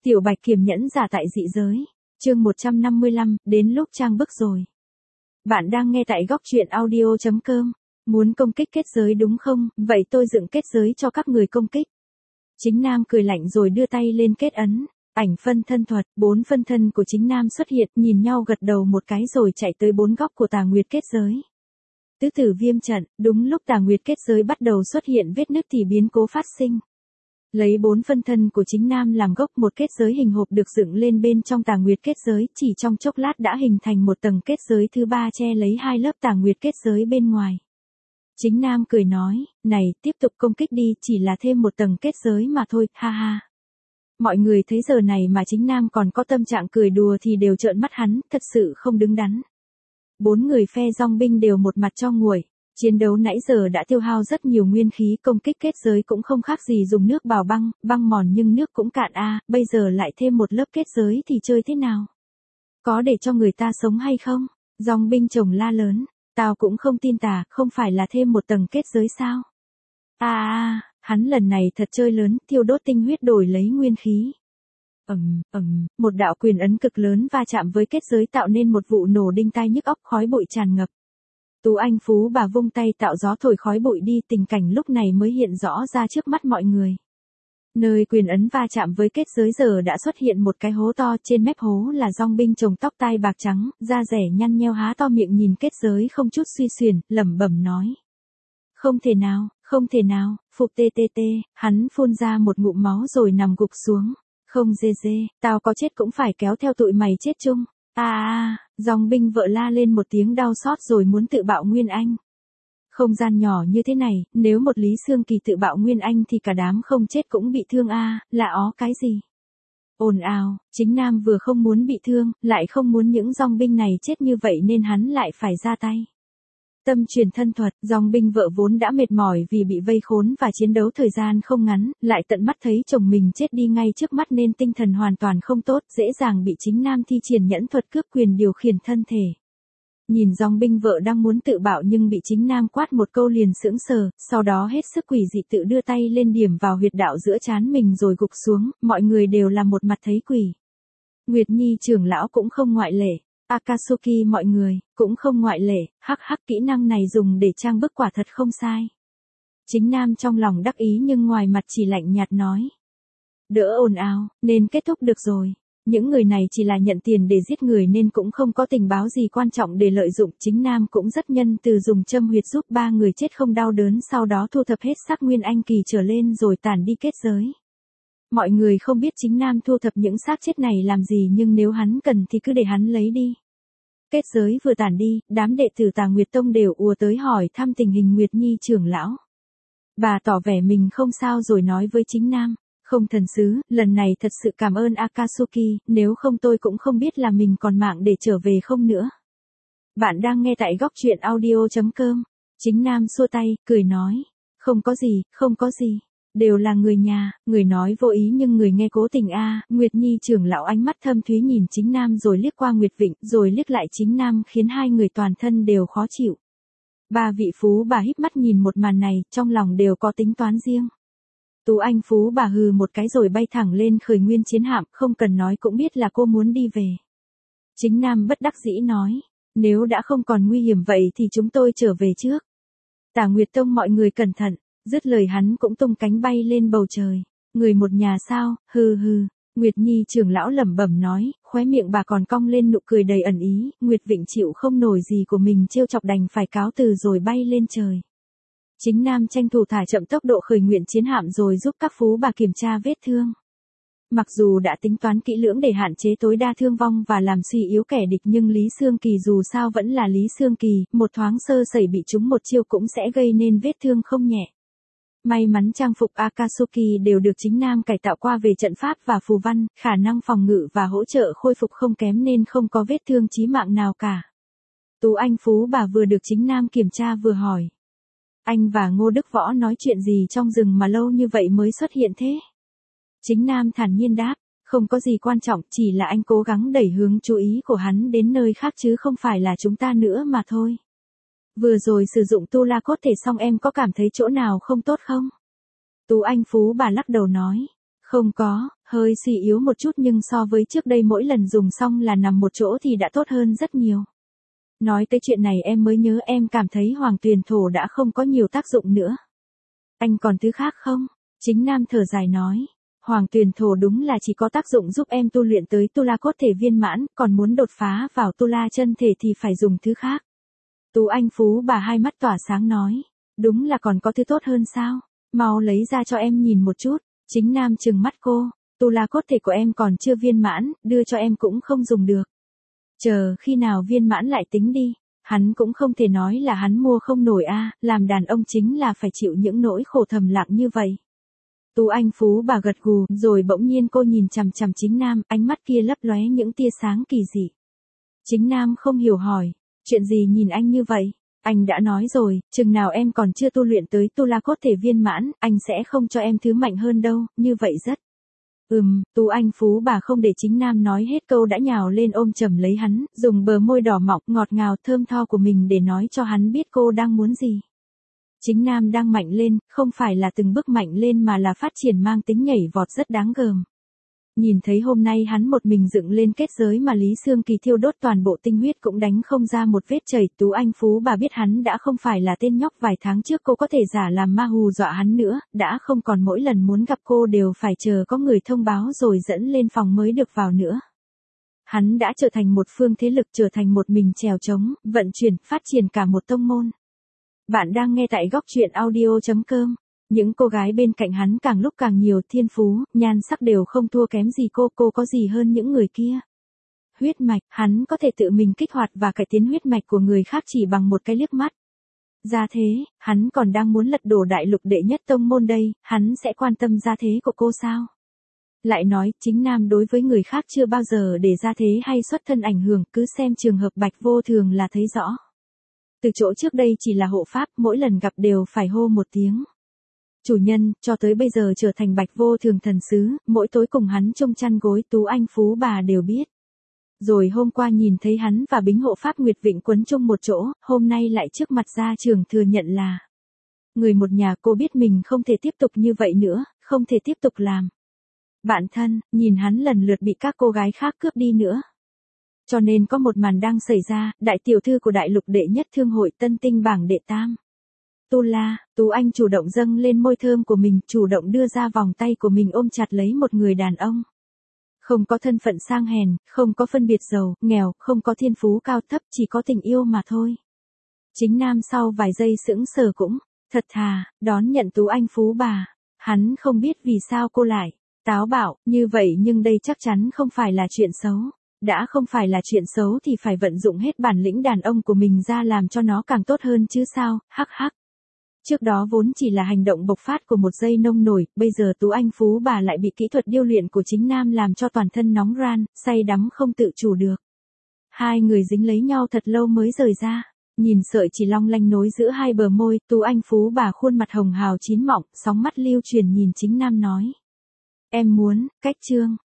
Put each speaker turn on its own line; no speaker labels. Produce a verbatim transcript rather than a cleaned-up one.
Tiểu Bạch kiềm nhẫn giả tại dị giới. Chương một trăm năm mươi lăm, đến lúc trang bức rồi. Bạn đang nghe tại góc truyện audio chấm com. Muốn công kích kết giới đúng không? Vậy tôi dựng kết giới cho các người công kích. Chính Nam cười lạnh rồi đưa tay lên kết ấn. Ảnh phân thân thuật, bốn phân thân của Chính Nam xuất hiện, nhìn nhau gật đầu một cái rồi chạy tới bốn góc của Tà Nguyệt kết giới. Tứ tử viêm trận, đúng lúc Tà Nguyệt kết giới bắt đầu xuất hiện vết nứt thì biến cố phát sinh. Lấy bốn phân thân của Chính Nam làm gốc, một kết giới hình hộp được dựng lên bên trong Tà Nguyệt kết giới, chỉ trong chốc lát đã hình thành một tầng kết giới thứ ba che lấy hai lớp Tà Nguyệt kết giới bên ngoài. Chính Nam cười nói, này, tiếp tục công kích đi, chỉ là thêm một tầng kết giới mà thôi, ha ha. Mọi người thấy giờ này mà Chính Nam còn có tâm trạng cười đùa thì đều trợn mắt hắn, thật sự không đứng đắn. Bốn người phe dòng binh đều một mặt cho nguội. Chiến đấu nãy giờ đã tiêu hao rất nhiều nguyên khí, công kích kết giới cũng không khác gì dùng nước bào băng, băng mòn nhưng nước cũng cạn a, à, bây giờ lại thêm một lớp kết giới thì chơi thế nào? Có để cho người ta sống hay không? Dòng binh chồng la lớn, tao cũng không tin tà, không phải là thêm một tầng kết giới sao? À à, hắn lần này thật chơi lớn, thiêu đốt tinh huyết đổi lấy nguyên khí. Ầm, ầm, một đạo quyền ấn cực lớn va chạm với kết giới tạo nên một vụ nổ đinh tai nhức óc, khói bụi tràn ngập. Tú Anh Phú bà vung tay tạo gió thổi khói bụi đi, tình cảnh lúc này mới hiện rõ ra trước mắt mọi người. Nơi quyền ấn va chạm với kết giới giờ đã xuất hiện một cái hố to, trên mép hố là dòng binh chồng tóc tai bạc trắng, da rẻ nhăn nheo há to miệng nhìn kết giới không chút suy xuyển, lẩm bẩm nói. Không thể nào, không thể nào, phục tê tê tê, hắn phun ra một ngụm máu rồi nằm gục xuống. Không dê dê, tao có chết cũng phải kéo theo tụi mày chết chung. À à, dòng binh vợ la lên một tiếng đau xót rồi muốn tự bạo Nguyên Anh. Không gian nhỏ như thế này, nếu một Lý Xương Kỳ tự bạo Nguyên Anh thì cả đám không chết cũng bị thương a, à, là ó cái gì? Ồn ào, Chính Nam vừa không muốn bị thương, lại không muốn những dòng binh này chết như vậy nên hắn lại phải ra tay. Tâm truyền thân thuật, dòng binh vợ vốn đã mệt mỏi vì bị vây khốn và chiến đấu thời gian không ngắn, lại tận mắt thấy chồng mình chết đi ngay trước mắt nên tinh thần hoàn toàn không tốt, dễ dàng bị Chính Nam thi triển nhẫn thuật cướp quyền điều khiển thân thể. Nhìn dòng binh vợ đang muốn tự bạo nhưng bị Chính Nam quát một câu liền sững sờ, sau đó hết sức quỷ dị tự đưa tay lên điểm vào huyệt đạo giữa trán mình rồi gục xuống, mọi người đều là một mặt thấy quỷ. Nguyệt Nhi trưởng lão cũng không ngoại lệ. Akatsuki mọi người, cũng không ngoại lệ, hắc hắc kỹ năng này dùng để trang bức quả thật không sai. Chính Nam trong lòng đắc ý nhưng ngoài mặt chỉ lạnh nhạt nói. Đỡ ồn ào, nên kết thúc được rồi. Những người này chỉ là nhận tiền để giết người nên cũng không có tình báo gì quan trọng để lợi dụng. Chính Nam cũng rất nhân từ dùng châm huyệt giúp ba người chết không đau đớn, sau đó thu thập hết xác Nguyên Anh kỳ trở lên rồi tản đi kết giới. Mọi người không biết Chính Nam thu thập những xác chết này làm gì nhưng nếu hắn cần thì cứ để hắn lấy đi. Kết giới vừa tản đi, đám đệ tử Tà Nguyệt Tông đều ùa tới hỏi thăm tình hình Nguyệt Nhi trưởng lão. Bà tỏ vẻ mình không sao rồi nói với Chính Nam, không thần sứ, lần này thật sự cảm ơn Akatsuki, nếu không tôi cũng không biết là mình còn mạng để trở về không nữa. Bạn đang nghe tại góc truyện audio chấm com. Chính Nam xua tay, cười nói, không có gì, không có gì. Đều là người nhà, người nói vô ý nhưng người nghe cố tình a. À. Nguyệt Nhi trưởng lão ánh mắt thâm thúy nhìn Chính Nam rồi liếc qua Nguyệt Vịnh, rồi liếc lại Chính Nam khiến hai người toàn thân đều khó chịu. Ba vị phú bà híp mắt nhìn một màn này, trong lòng đều có tính toán riêng. Tú Anh phú bà hừ một cái rồi bay thẳng lên khởi nguyên chiến hạm, không cần nói cũng biết là cô muốn đi về. Chính Nam bất đắc dĩ nói, nếu đã không còn nguy hiểm vậy thì chúng tôi trở về trước. Tà Nguyệt Tông mọi người cẩn thận. Dứt lời hắn cũng tung cánh bay lên bầu trời. Người một nhà sao, hừ hừ. Nguyệt Nhi trưởng lão lẩm bẩm nói, khóe miệng bà còn cong lên nụ cười đầy ẩn ý. Nguyệt Vịnh chịu không nổi gì của mình trêu chọc đành phải cáo từ rồi bay lên trời. Chính Nam tranh thủ thả chậm tốc độ khởi nguyện chiến hạm rồi giúp các phú bà kiểm tra vết thương. Mặc dù đã tính toán kỹ lưỡng để hạn chế tối đa thương vong và làm suy yếu kẻ địch nhưng Lý Xương Kỳ dù sao vẫn là Lý Xương Kỳ, một thoáng sơ sẩy bị trúng một chiêu cũng sẽ gây nên vết thương không nhẹ. May mắn trang phục Akatsuki đều được Chính Nam cải tạo qua về trận pháp và phù văn, khả năng phòng ngự và hỗ trợ khôi phục không kém nên không có vết thương chí mạng nào cả. Tú Anh phú bà vừa được Chính Nam kiểm tra vừa hỏi. Anh và Ngô Đức Võ nói chuyện gì trong rừng mà lâu như vậy mới xuất hiện thế? Chính Nam thản nhiên đáp, không có gì quan trọng, chỉ là anh cố gắng đẩy hướng chú ý của hắn đến nơi khác chứ không phải là chúng ta nữa mà thôi. Vừa rồi sử dụng tu la cốt thể xong em có cảm thấy chỗ nào không tốt không? Tú Anh phú bà lắc đầu nói, Không có, hơi suy yếu một chút nhưng so với trước đây mỗi lần dùng xong là nằm một chỗ thì đã tốt hơn rất nhiều. Nói tới chuyện này em mới nhớ em cảm thấy hoàng tuyền thổ đã không có nhiều tác dụng nữa. Anh còn thứ khác không? Chính Nam thở dài nói. Hoàng tuyền thổ đúng là chỉ có tác dụng giúp em tu luyện tới tu la cốt thể viên mãn, còn muốn đột phá vào tu la chân thể thì phải dùng thứ khác. Tú Anh Phú bà hai mắt tỏa sáng nói. Đúng là còn có thứ tốt hơn sao? Mau lấy ra cho em nhìn một chút. Chính Nam trừng mắt cô. Tu la cốt thể của em còn chưa viên mãn, đưa cho em cũng không dùng được. Chờ khi nào viên mãn lại tính đi. Hắn cũng không thể nói là hắn mua không nổi a, làm đàn ông chính là phải chịu những nỗi khổ thầm lặng như vậy. Tú Anh Phú bà gật gù, rồi bỗng nhiên cô nhìn chằm chằm Chính Nam, ánh mắt kia lấp lóe những tia sáng kỳ dị. Chính Nam không hiểu hỏi, chuyện gì nhìn anh như vậy? Anh đã nói rồi, chừng nào em còn chưa tu luyện tới tu la cốt thể viên mãn, anh sẽ không cho em thứ mạnh hơn đâu, như vậy rất. Ừm, Tú Anh Phú bà không để Chính Nam nói hết câu đã nhào lên ôm chầm lấy hắn, dùng bờ môi đỏ mọng ngọt ngào thơm tho của mình để nói cho hắn biết cô đang muốn gì. Chính Nam đang mạnh lên, không phải là từng bước mạnh lên mà là phát triển mang tính nhảy vọt rất đáng gờm. Nhìn thấy hôm nay hắn một mình dựng lên kết giới mà Lý Sương Kỳ thiêu đốt toàn bộ tinh huyết cũng đánh không ra một vết chảy. Tú Anh Phú bà biết hắn đã không phải là tên nhóc vài tháng trước cô có thể giả làm ma hù dọa hắn nữa, đã không còn mỗi lần muốn gặp cô đều phải chờ có người thông báo rồi dẫn lên phòng mới được vào nữa. Hắn đã trở thành một phương thế lực, trở thành một mình chèo chống, vận chuyển, phát triển cả một tông môn. Bạn đang nghe tại góc truyện audio chấm com. Những cô gái bên cạnh hắn càng lúc càng nhiều, thiên phú, nhan sắc đều không thua kém gì cô, cô có gì hơn những người kia. Huyết mạch, hắn có thể tự mình kích hoạt và cải tiến huyết mạch của người khác chỉ bằng một cái liếc mắt. Gia thế, hắn còn đang muốn lật đổ đại lục đệ nhất tông môn đây, hắn sẽ quan tâm gia thế của cô sao? Lại nói, Chính Nam đối với người khác chưa bao giờ để gia thế hay xuất thân ảnh hưởng, cứ xem trường hợp Bạch Vô Thường là thấy rõ. Từ chỗ trước đây chỉ là hộ pháp, mỗi lần gặp đều phải hô một tiếng. Chủ nhân, cho tới bây giờ trở thành Bạch Vô Thường thần sứ, mỗi tối cùng hắn chung chăn gối, Tú Anh Phú bà đều biết. Rồi hôm qua nhìn thấy hắn và Bính hộ pháp Nguyệt Vịnh quấn chung một chỗ, hôm nay lại trước mặt gia trưởng thừa nhận là người một nhà. Cô biết mình không thể tiếp tục như vậy nữa, không thể tiếp tục làm bạn thân, nhìn hắn lần lượt bị các cô gái khác cướp đi nữa. Cho nên có một màn đang xảy ra, đại tiểu thư của đại lục đệ nhất thương hội tân tinh bảng đệ tam. Tu La, Tú Anh chủ động dâng lên môi thơm của mình, chủ động đưa ra vòng tay của mình ôm chặt lấy một người đàn ông. Không có thân phận sang hèn, không có phân biệt giàu, nghèo, không có thiên phú cao thấp, chỉ có tình yêu mà thôi. Chính Nam sau vài giây sững sờ cũng, thật thà, đón nhận Tú Anh Phú bà. Hắn không biết vì sao cô lại táo bạo như vậy, nhưng đây chắc chắn không phải là chuyện xấu. Đã không phải là chuyện xấu thì phải vận dụng hết bản lĩnh đàn ông của mình ra làm cho nó càng tốt hơn chứ sao, hắc hắc. Trước đó vốn chỉ là hành động bộc phát của một giây nông nổi, bây giờ Tú Anh Phú bà lại bị kỹ thuật điêu luyện của Chính Nam làm cho toàn thân nóng ran, say đắm không tự chủ được. Hai người dính lấy nhau thật lâu mới rời ra, nhìn sợi chỉ long lanh nối giữa hai bờ môi, Tú Anh Phú bà khuôn mặt hồng hào chín mọng, sóng mắt lưu truyền nhìn Chính Nam nói. Em muốn, cách trương,